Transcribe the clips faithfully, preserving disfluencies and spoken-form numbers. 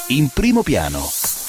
in primo piano.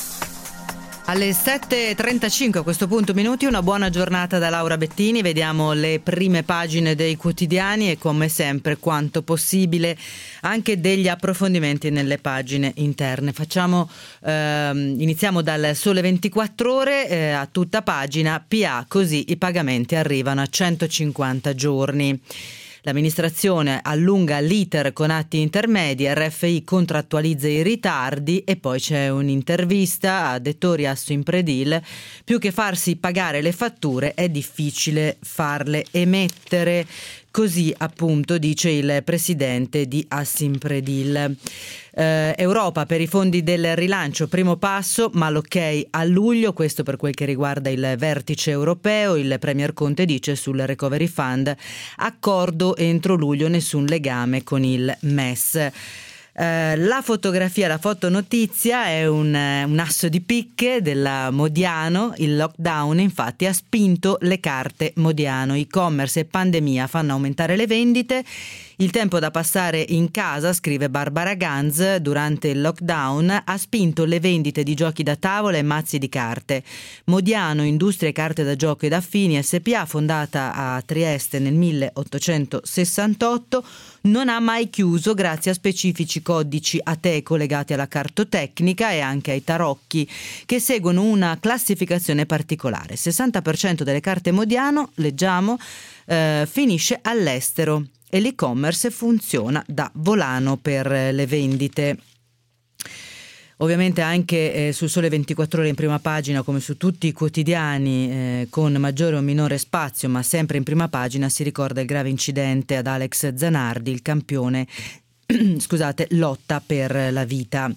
Alle sette e trentacinque a questo punto minuti, una buona giornata da Laura Bettini. Vediamo le prime pagine dei quotidiani e come sempre quanto possibile anche degli approfondimenti nelle pagine interne. Facciamo ehm, iniziamo dal Sole ventiquattro Ore eh, a tutta pagina. P A, così i pagamenti arrivano a centocinquanta giorni. L'amministrazione allunga l'iter con atti intermedi, R F I contrattualizza i ritardi e poi c'è un'intervista a Dettori Assimpredil. Più che farsi pagare le fatture è difficile farle emettere. Così appunto dice il presidente di Assimpredil. Eh, Europa per i fondi del rilancio, primo passo, ma l'ok a luglio, questo per quel che riguarda il vertice europeo. Il Premier Conte dice sul Recovery Fund, accordo entro luglio, nessun legame con il M E S. Uh, la fotografia, la fotonotizia è un, un asso di picche della Modiano. Il lockdown infatti ha spinto le carte Modiano. E-commerce e pandemia fanno aumentare le vendite. Il tempo da passare in casa, scrive Barbara Ganz, durante il lockdown ha spinto le vendite di giochi da tavola e mazzi di carte. Modiano, industria carte da gioco ed affini S P A, fondata a Trieste nel milleottocentosessantotto, non ha mai chiuso grazie a specifici codici A T E collegati alla cartotecnica e anche ai tarocchi, che seguono una classificazione particolare. Il sessanta per cento delle carte Modiano, leggiamo, eh, finisce all'estero e l'e-commerce funziona da volano per le vendite. Ovviamente anche eh, sul Sole ventiquattro Ore in prima pagina, come su tutti i quotidiani, eh, con maggiore o minore spazio, ma sempre in prima pagina, si ricorda il grave incidente ad Alex Zanardi, il campione scusate, lotta per la vita.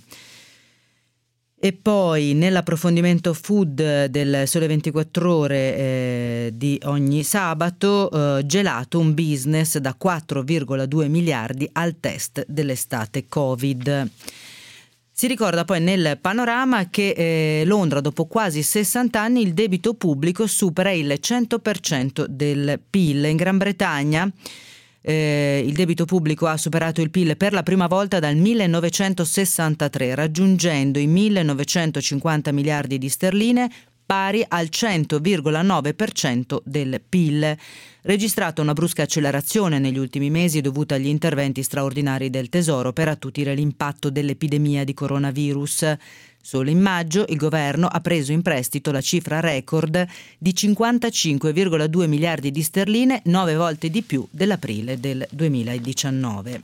E poi nell'approfondimento food del Sole ventiquattro Ore eh, di ogni sabato, eh, gelato, un business da quattro virgola due miliardi al test dell'estate Covid. Si ricorda poi nel panorama che eh, Londra, dopo quasi sessanta anni, il debito pubblico supera il cento per cento del P I L. In Gran Bretagna eh, il debito pubblico ha superato il P I L per la prima volta dal millenovecentosessantatré, raggiungendo i millenovecentocinquanta miliardi di sterline, pari al cento virgola nove per cento del P I L. Registrata una brusca accelerazione negli ultimi mesi dovuta agli interventi straordinari del Tesoro per attutire l'impatto dell'epidemia di coronavirus. Solo in maggio il governo ha preso in prestito la cifra record di cinquantacinque virgola due miliardi di sterline, nove volte di più dell'aprile del duemiladiciannove.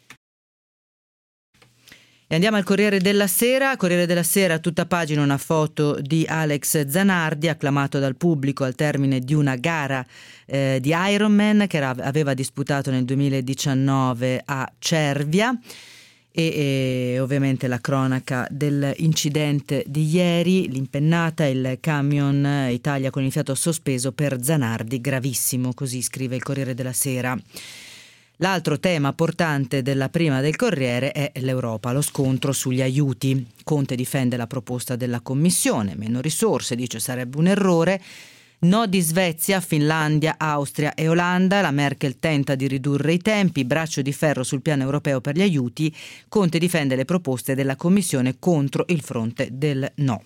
E andiamo al Corriere della Sera. Corriere della Sera, tutta pagina, una foto di Alex Zanardi, acclamato dal pubblico al termine di una gara eh, di Ironman che era, aveva disputato nel duemiladiciannove a Cervia. E, e ovviamente la cronaca dell'incidente di ieri, l'impennata, il camion Italia con il fiato sospeso per Zanardi, gravissimo, così scrive il Corriere della Sera. L'altro tema portante della prima del Corriere è l'Europa, lo scontro sugli aiuti. Conte difende la proposta della Commissione, meno risorse, dice sarebbe un errore. No di Svezia, Finlandia, Austria e Olanda. La Merkel tenta di ridurre i tempi, braccio di ferro sul piano europeo per gli aiuti. Conte difende le proposte della Commissione contro il fronte del no.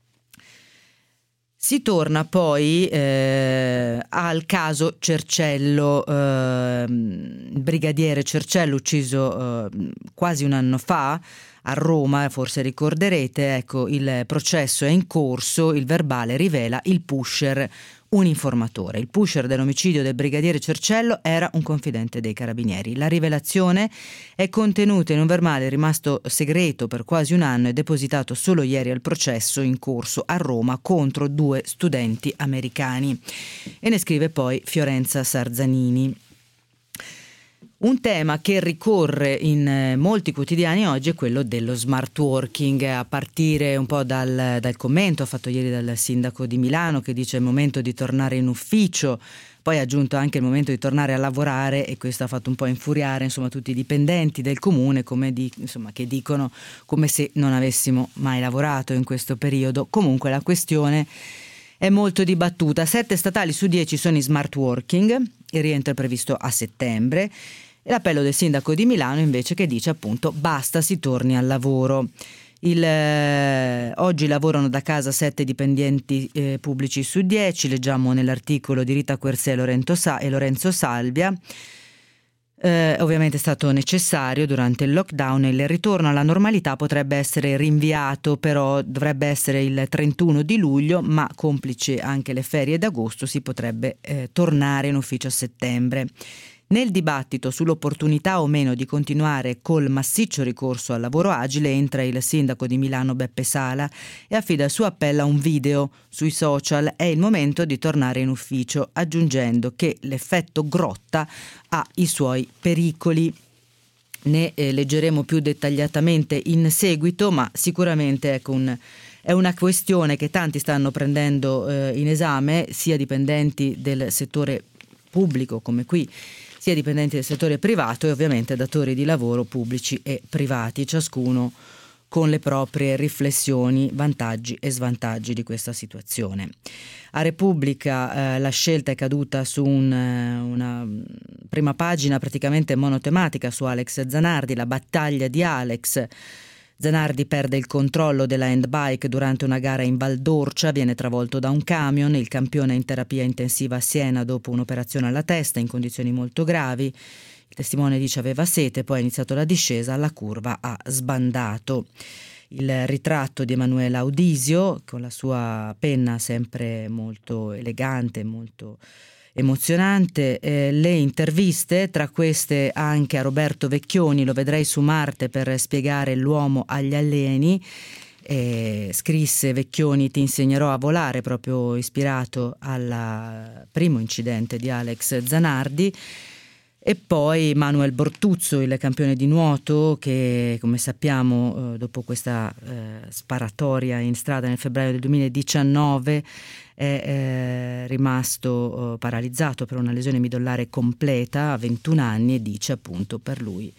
Si torna poi eh, al caso Cerciello, eh, il brigadiere Cerciello ucciso eh, quasi un anno fa a Roma, forse ricorderete. Ecco, il processo è in corso, il verbale rivela il pusher, un informatore. Il pusher dell'omicidio del brigadiere Cerciello era un confidente dei carabinieri. La rivelazione è contenuta in un verbale rimasto segreto per quasi un anno e depositato solo ieri al processo in corso a Roma contro due studenti americani. E ne scrive poi Fiorenza Sarzanini. Un tema che ricorre in molti quotidiani oggi è quello dello smart working, a partire un po' dal, dal commento fatto ieri dal sindaco di Milano, che dice è il momento di tornare in ufficio. Poi ha aggiunto anche il momento di tornare a lavorare, e questo ha fatto un po' infuriare insomma tutti i dipendenti del comune, come di, insomma, che dicono come se non avessimo mai lavorato in questo periodo. Comunque la questione è molto dibattuta. Sette statali su dieci sono in smart working, il rientro è previsto a settembre. E l'appello del sindaco di Milano invece, che dice appunto basta, si torni al lavoro. Il, eh, oggi lavorano da casa sette dipendenti eh, pubblici su dieci, leggiamo nell'articolo di Rita Querzè e Lorenzo, Sa- e Lorenzo Salvia. Eh, ovviamente è stato necessario durante il lockdown e il ritorno alla normalità potrebbe essere rinviato, però dovrebbe essere il trentuno di luglio, ma complice anche le ferie d'agosto si potrebbe eh, tornare in ufficio a settembre. Nel dibattito sull'opportunità o meno di continuare col massiccio ricorso al lavoro agile entra il sindaco di Milano Beppe Sala e affida il suo appello a un video sui social. È il momento di tornare in ufficio, aggiungendo che l'effetto grotta ha i suoi pericoli. Ne eh, leggeremo più dettagliatamente in seguito, ma sicuramente ecco un È una questione che tanti stanno prendendo eh, in esame, sia dipendenti del settore pubblico come qui, sia dipendenti del settore privato e ovviamente datori di lavoro pubblici e privati, ciascuno con le proprie riflessioni, vantaggi e svantaggi di questa situazione. A Repubblica eh, la scelta è caduta su un, una prima pagina praticamente monotematica su Alex Zanardi, la battaglia di Alex. Zanardi perde il controllo della handbike durante una gara in Val d'Orcia, viene travolto da un camion, il campione è in terapia intensiva a Siena dopo un'operazione alla testa in condizioni molto gravi. Il testimone dice aveva sete, poi ha iniziato la discesa, alla curva ha sbandato. Il ritratto di Emanuela Audisio con la sua penna sempre molto elegante, molto emozionante, eh, le interviste, tra queste anche a Roberto Vecchioni, lo vedrei su Marte per spiegare l'uomo agli alieni. Eh, scrisse Vecchioni ti insegnerò a volare, proprio ispirato al primo incidente di Alex Zanardi. E poi Manuel Bortuzzo, il campione di nuoto che come sappiamo eh, dopo questa eh, sparatoria in strada nel febbraio del duemiladiciannove è eh, rimasto eh, paralizzato per una lesione midollare completa a ventuno anni e dice appunto per lui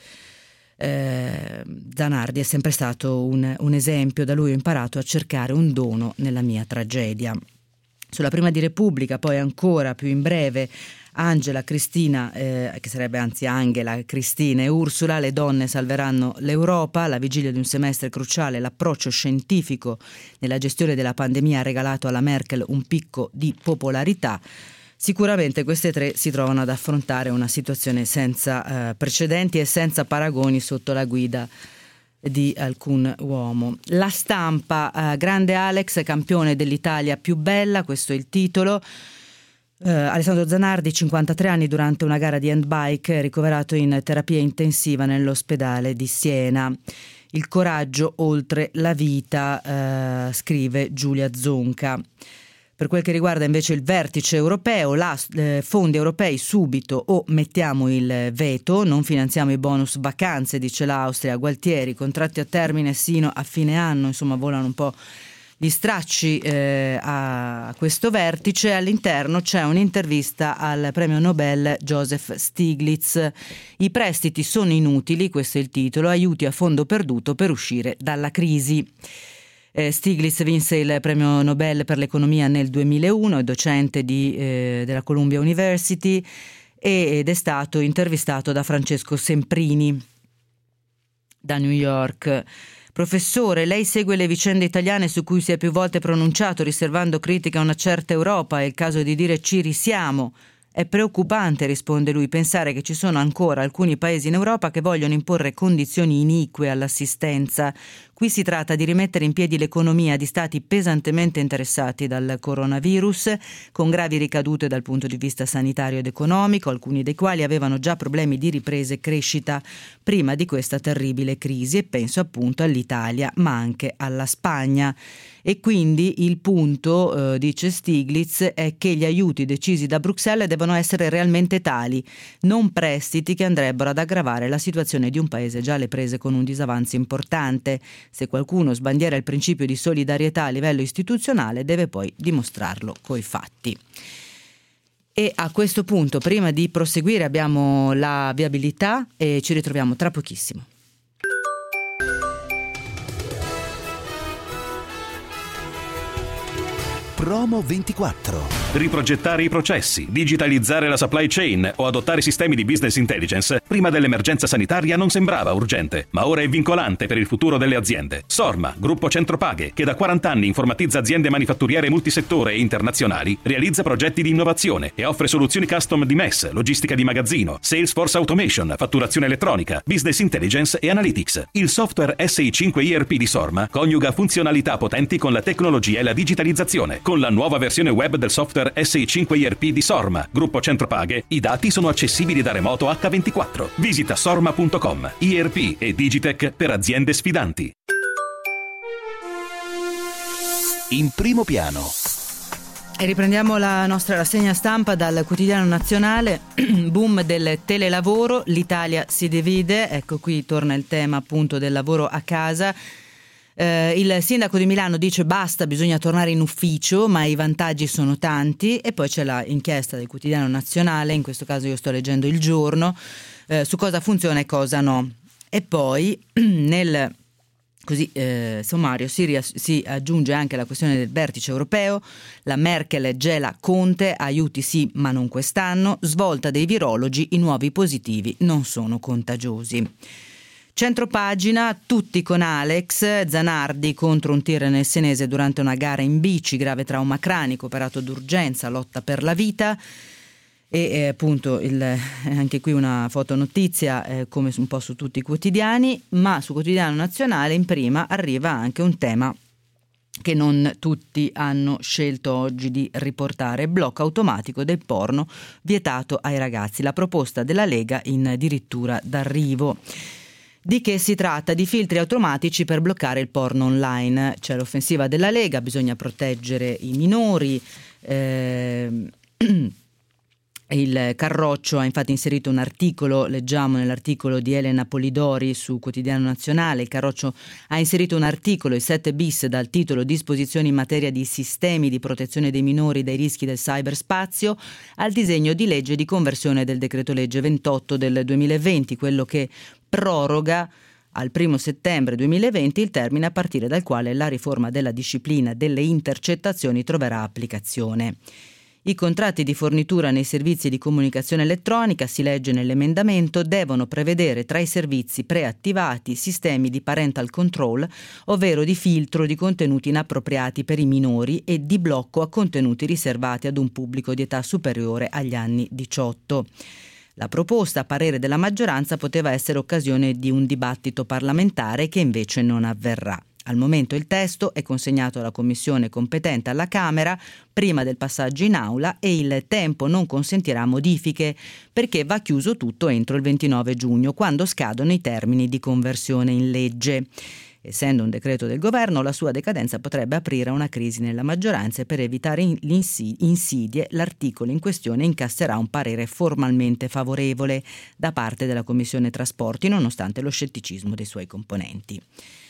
eh, Zanardi è sempre stato un, un esempio, da lui ho imparato a cercare un dono nella mia tragedia. Sulla prima di Repubblica poi ancora più in breve Angela, Cristina, eh, che sarebbe anzi Angela, Cristina e Ursula, le donne salveranno l'Europa, alla vigilia di un semestre cruciale l'approccio scientifico nella gestione della pandemia ha regalato alla Merkel un picco di popolarità. Sicuramente queste tre si trovano ad affrontare una situazione senza eh, precedenti e senza paragoni sotto la guida di alcun uomo. La Stampa, eh, grande Alex, campione dell'Italia più bella, questo è il titolo. Uh, Alessandro Zanardi, cinquantatré anni, durante una gara di handbike, ricoverato in terapia intensiva nell'ospedale di Siena. Il coraggio oltre la vita, uh, scrive Giulia Zonca. Per quel che riguarda invece il vertice europeo, la, eh, fondi europei subito o mettiamo il veto, non finanziamo i bonus vacanze, dice l'Austria. Gualtieri, contratti a termine sino a fine anno, insomma volano un po' gli stracci eh, a questo vertice. All'interno c'è un'intervista al premio Nobel Joseph Stiglitz. I prestiti sono inutili, questo è il titolo, aiuti a fondo perduto per uscire dalla crisi. Eh, Stiglitz vinse il premio Nobel per l'economia nel duemilauno, è docente di, eh, della Columbia University ed è stato intervistato da Francesco Semprini da New York. Professore, lei segue le vicende italiane su cui si è più volte pronunciato, riservando critica a una certa Europa, è il caso di dire ci risiamo. È preoccupante, risponde lui, pensare che ci sono ancora alcuni paesi in Europa che vogliono imporre condizioni inique all'assistenza. Qui si tratta di rimettere in piedi l'economia di stati pesantemente interessati dal coronavirus, con gravi ricadute dal punto di vista sanitario ed economico, alcuni dei quali avevano già problemi di ripresa e crescita prima di questa terribile crisi, e penso appunto all'Italia, ma anche alla Spagna. E quindi il punto, eh, dice Stiglitz, è che gli aiuti decisi da Bruxelles devono essere realmente tali, non prestiti che andrebbero ad aggravare la situazione di un paese già alle prese con un disavanzo importante. Se qualcuno sbandiera il principio di solidarietà a livello istituzionale, deve poi dimostrarlo coi fatti. E a questo punto, prima di proseguire, abbiamo la viabilità e ci ritroviamo tra pochissimo. Promo ventiquattro. Riprogettare i processi, digitalizzare la supply chain o adottare sistemi di business intelligence prima dell'emergenza sanitaria non sembrava urgente, ma ora è vincolante per il futuro delle aziende. Sorma, gruppo Centropaghe, che da quaranta anni informatizza aziende manifatturiere multisettore e internazionali, realizza progetti di innovazione e offre soluzioni custom di M E S, logistica di magazzino, Salesforce Automation, fatturazione elettronica, business intelligence e analytics. Il software S I cinque I R P di Sorma coniuga funzionalità potenti con la tecnologia e la digitalizzazione. Con la nuova versione web del software S I cinque I R P di Sorma, gruppo Centropaghe, i dati sono accessibili da remoto acca ventiquattro. Visita sorma punto com. I R P e Digitech per aziende sfidanti. In primo piano. E riprendiamo la nostra rassegna stampa dal quotidiano nazionale. Boom del telelavoro, l'Italia si divide. Ecco, qui torna il tema appunto del lavoro a casa. Eh, il sindaco di Milano dice basta, bisogna tornare in ufficio, ma i vantaggi sono tanti. E poi c'è la inchiesta del quotidiano nazionale, in questo caso io sto leggendo Il Giorno, eh, su cosa funziona e cosa no. E poi nel così eh, sommario si, riass- si aggiunge anche la questione del vertice europeo. La Merkel gela Conte, aiuti sì ma non quest'anno, svolta dei virologi, i nuovi positivi non sono contagiosi. Centropagina, tutti con Alex, Zanardi contro un tir nel Senese durante una gara in bici, grave trauma cranico, operato d'urgenza, lotta per la vita. E eh, appunto il, anche qui una fotonotizia eh, come un po' su tutti i quotidiani, ma su Quotidiano Nazionale in prima arriva anche un tema che non tutti hanno scelto oggi di riportare: blocco automatico del porno vietato ai ragazzi, la proposta della Lega in addirittura d'arrivo. Di che si tratta? Di filtri automatici per bloccare il porno online. C'è l'offensiva della Lega, bisogna proteggere i minori. Eh, Il Carroccio ha infatti inserito un articolo, leggiamo nell'articolo di Elena Polidori su Quotidiano Nazionale, il Carroccio ha inserito un articolo, il sette bis, dal titolo Disposizioni in materia di sistemi di protezione dei minori dai rischi del cyberspazio, al disegno di legge di conversione del decreto legge ventotto del duemilaventi, quello che proroga al primo settembre duemilaventi il termine a partire dal quale la riforma della disciplina delle intercettazioni troverà applicazione. I contratti di fornitura nei servizi di comunicazione elettronica, si legge nell'emendamento, devono prevedere tra i servizi preattivati sistemi di parental control, ovvero di filtro di contenuti inappropriati per i minori e di blocco a contenuti riservati ad un pubblico di età superiore agli anni diciotto. La proposta, a parere della maggioranza, poteva essere occasione di un dibattito parlamentare che invece non avverrà. Al momento il testo è consegnato alla commissione competente alla Camera prima del passaggio in aula e il tempo non consentirà modifiche perché va chiuso tutto entro il ventinove giugno, quando scadono i termini di conversione in legge. Essendo un decreto del governo, la sua decadenza potrebbe aprire una crisi nella maggioranza e per evitare insidie l'articolo in questione incasserà un parere formalmente favorevole da parte della Commissione Trasporti, nonostante lo scetticismo dei suoi componenti.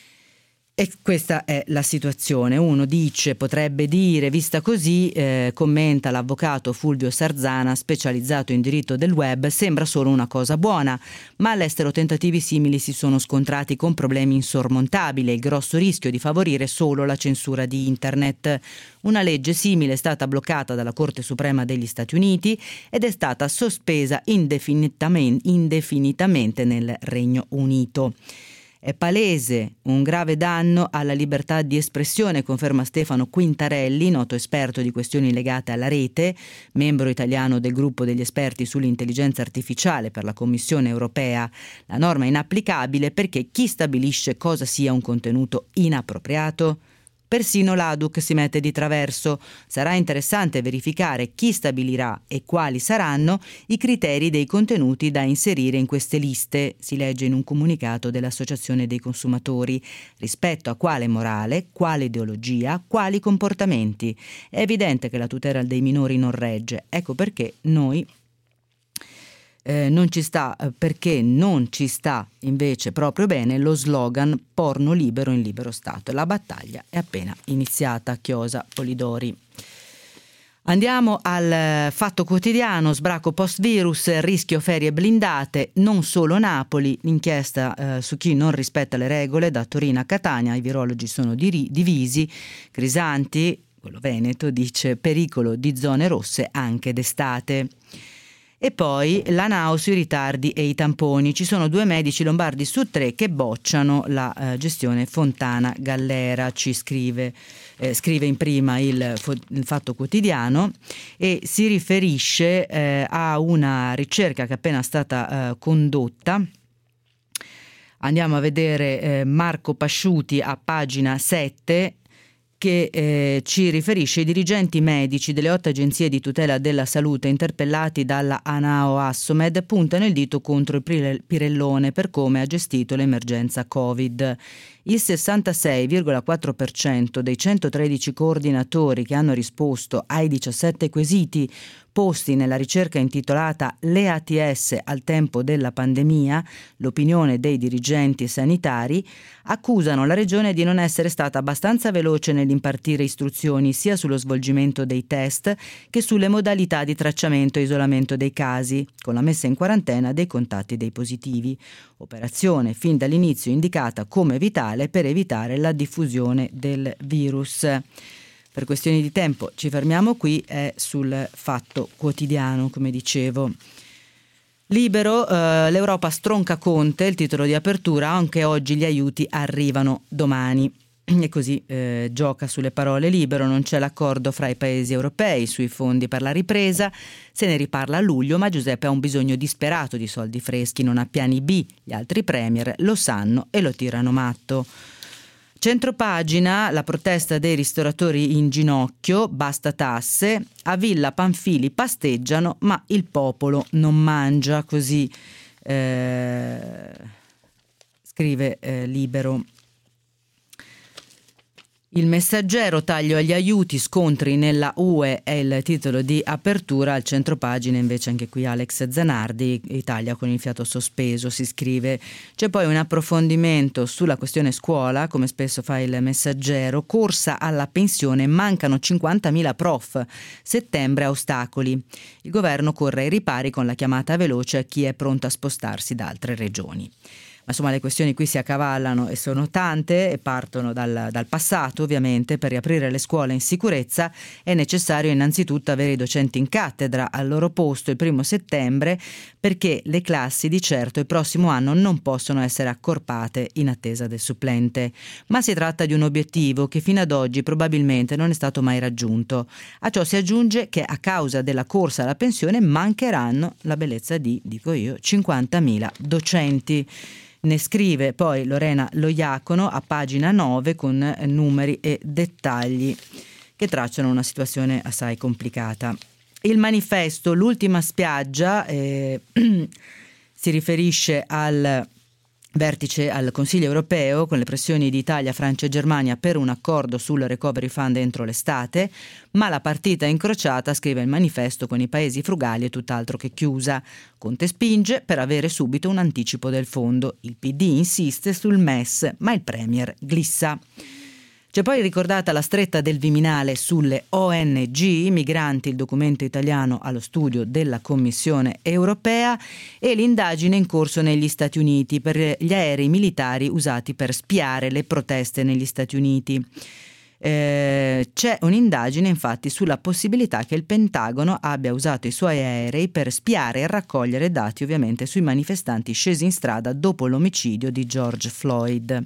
E questa è la situazione. Uno dice, potrebbe dire, vista così, eh, commenta l'avvocato Fulvio Sarzana, specializzato in diritto del web, sembra solo una cosa buona, ma all'estero tentativi simili si sono scontrati con problemi insormontabili e il grosso rischio di favorire solo la censura di internet. Una legge simile è stata bloccata dalla Corte Suprema degli Stati Uniti ed è stata sospesa indefinitamente, indefinitamente nel Regno Unito. È palese un grave danno alla libertà di espressione, conferma Stefano Quintarelli, noto esperto di questioni legate alla rete, membro italiano del gruppo degli esperti sull'intelligenza artificiale per la Commissione europea. La norma è inapplicabile perché chi stabilisce cosa sia un contenuto inappropriato? Persino l'A D U C si mette di traverso. Sarà interessante verificare chi stabilirà e quali saranno i criteri dei contenuti da inserire in queste liste, si legge in un comunicato dell'Associazione dei Consumatori, rispetto a quale morale, quale ideologia, quali comportamenti. È evidente che la tutela dei minori non regge, ecco perché noi Eh, non ci sta, perché non ci sta invece proprio bene lo slogan porno libero in libero stato. La battaglia è appena iniziata, chiosa Polidori. Andiamo al Fatto Quotidiano, sbracco post-virus, rischio ferie blindate, non solo Napoli, l'inchiesta eh, su chi non rispetta le regole da Torino a Catania, i virologi sono diri- divisi, Crisanti, quello veneto, dice pericolo di zone rosse anche d'estate. E poi la nao sui ritardi e i tamponi. Ci sono due medici lombardi su tre che bocciano la eh, gestione Fontana Gallera, ci scrive, eh, scrive in prima il, il Fatto Quotidiano, e si riferisce eh, a una ricerca che è appena stata eh, condotta. Andiamo a vedere eh, Marco Pasciuti a pagina sette, che eh, ci riferisce: i dirigenti medici delle otto agenzie di tutela della salute interpellati dalla Anao Assomed puntano il dito contro il Pirellone per come ha gestito l'emergenza Covid. Il sessantasei virgola quattro per cento dei centotredici coordinatori che hanno risposto ai diciassette quesiti posti nella ricerca intitolata Le A T S al tempo della pandemia, l'opinione dei dirigenti sanitari, accusano la Regione di non essere stata abbastanza veloce nell'impartire istruzioni sia sullo svolgimento dei test che sulle modalità di tracciamento e isolamento dei casi, con la messa in quarantena dei contatti dei positivi. Operazione fin dall'inizio indicata come vitale per evitare la diffusione del virus. Per questioni di tempo ci fermiamo qui, è sul Fatto Quotidiano, come dicevo. Libero, eh, l'Europa stronca Conte, il titolo di apertura, anche oggi gli aiuti arrivano domani. E così eh, gioca sulle parole Libero, non c'è l'accordo fra i paesi europei sui fondi per la ripresa, se ne riparla a luglio, ma Giuseppe ha un bisogno disperato di soldi freschi, non ha piani B, gli altri premier lo sanno e lo tirano matto. Centropagina, la protesta dei ristoratori in ginocchio, basta tasse, a Villa Pamphili pasteggiano ma il popolo non mangia, così eh, scrive eh, Libero. Il Messaggero, taglio agli aiuti, scontri nella U E è il titolo di apertura. Al centropagina invece anche qui Alex Zanardi, Italia con il fiato sospeso, si scrive. C'è poi un approfondimento sulla questione scuola, come spesso fa il Messaggero, corsa alla pensione, mancano cinquantamila prof, settembre a ostacoli. Il governo corre ai ripari con la chiamata veloce a chi è pronto a spostarsi da altre regioni. Insomma, le questioni qui si accavallano e sono tante e partono dal, dal passato, ovviamente. Per riaprire le scuole in sicurezza è necessario innanzitutto avere i docenti in cattedra al loro posto il primo settembre, perché le classi di certo il prossimo anno non possono essere accorpate in attesa del supplente. Ma si tratta di un obiettivo che fino ad oggi probabilmente non è stato mai raggiunto. A ciò si aggiunge che a causa della corsa alla pensione mancheranno, la bellezza di, dico io, cinquantamila docenti. Ne scrive poi Lorena Loiacono a pagina nove con numeri e dettagli che tracciano una situazione assai complicata. Il Manifesto, l'ultima spiaggia, eh, si riferisce al vertice al Consiglio europeo con le pressioni di Italia, Francia e Germania per un accordo sul recovery fund entro l'estate, ma la partita incrociata, scrive il Manifesto, con i paesi frugali è tutt'altro che chiusa. Conte spinge per avere subito un anticipo del fondo, il P D insiste sul M E S, ma il Premier glissa. C'è poi ricordata la stretta del Viminale sulle O N G, migranti, il documento italiano allo studio della Commissione europea, e l'indagine in corso negli Stati Uniti per gli aerei militari usati per spiare le proteste negli Stati Uniti. Eh, c'è un'indagine infatti sulla possibilità che il Pentagono abbia usato i suoi aerei per spiare e raccogliere dati ovviamente sui manifestanti scesi in strada dopo l'omicidio di George Floyd.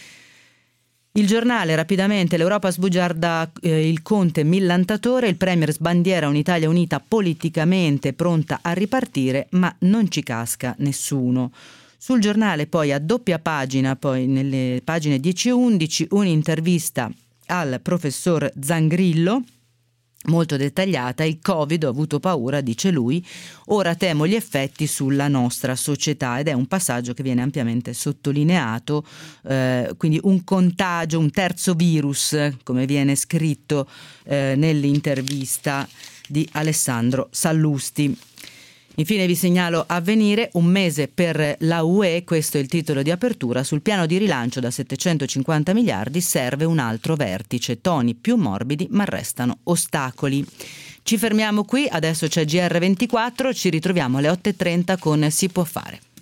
Il Giornale, rapidamente, l'Europa sbugiarda eh, il Conte millantatore, il Premier sbandiera un'Italia unita politicamente pronta a ripartire, ma non ci casca nessuno. Sul Giornale poi a doppia pagina, poi nelle pagine dieci e undici, un'intervista al professor Zangrillo, molto dettagliata. Il Covid, ho avuto paura, dice lui, ora temo gli effetti sulla nostra società, ed è un passaggio che viene ampiamente sottolineato, eh, quindi un contagio, un terzo virus, come viene scritto eh, nell'intervista di Alessandro Sallusti. Infine vi segnalo Avvenire, un mese per la U E, questo è il titolo di apertura. Sul piano di rilancio da settecentocinquanta miliardi serve un altro vertice, toni più morbidi ma restano ostacoli. Ci fermiamo qui, adesso c'è G R ventiquattro, ci ritroviamo alle otto e trenta con Si può fare.